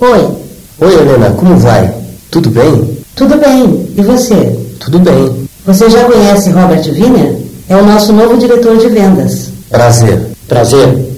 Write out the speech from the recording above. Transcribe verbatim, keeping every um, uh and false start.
Oi. Oi, Helena, como vai? Tudo bem? Tudo bem. E você? Tudo bem. Você já conhece Robert Wiener? É o nosso novo diretor de vendas. Prazer. Prazer.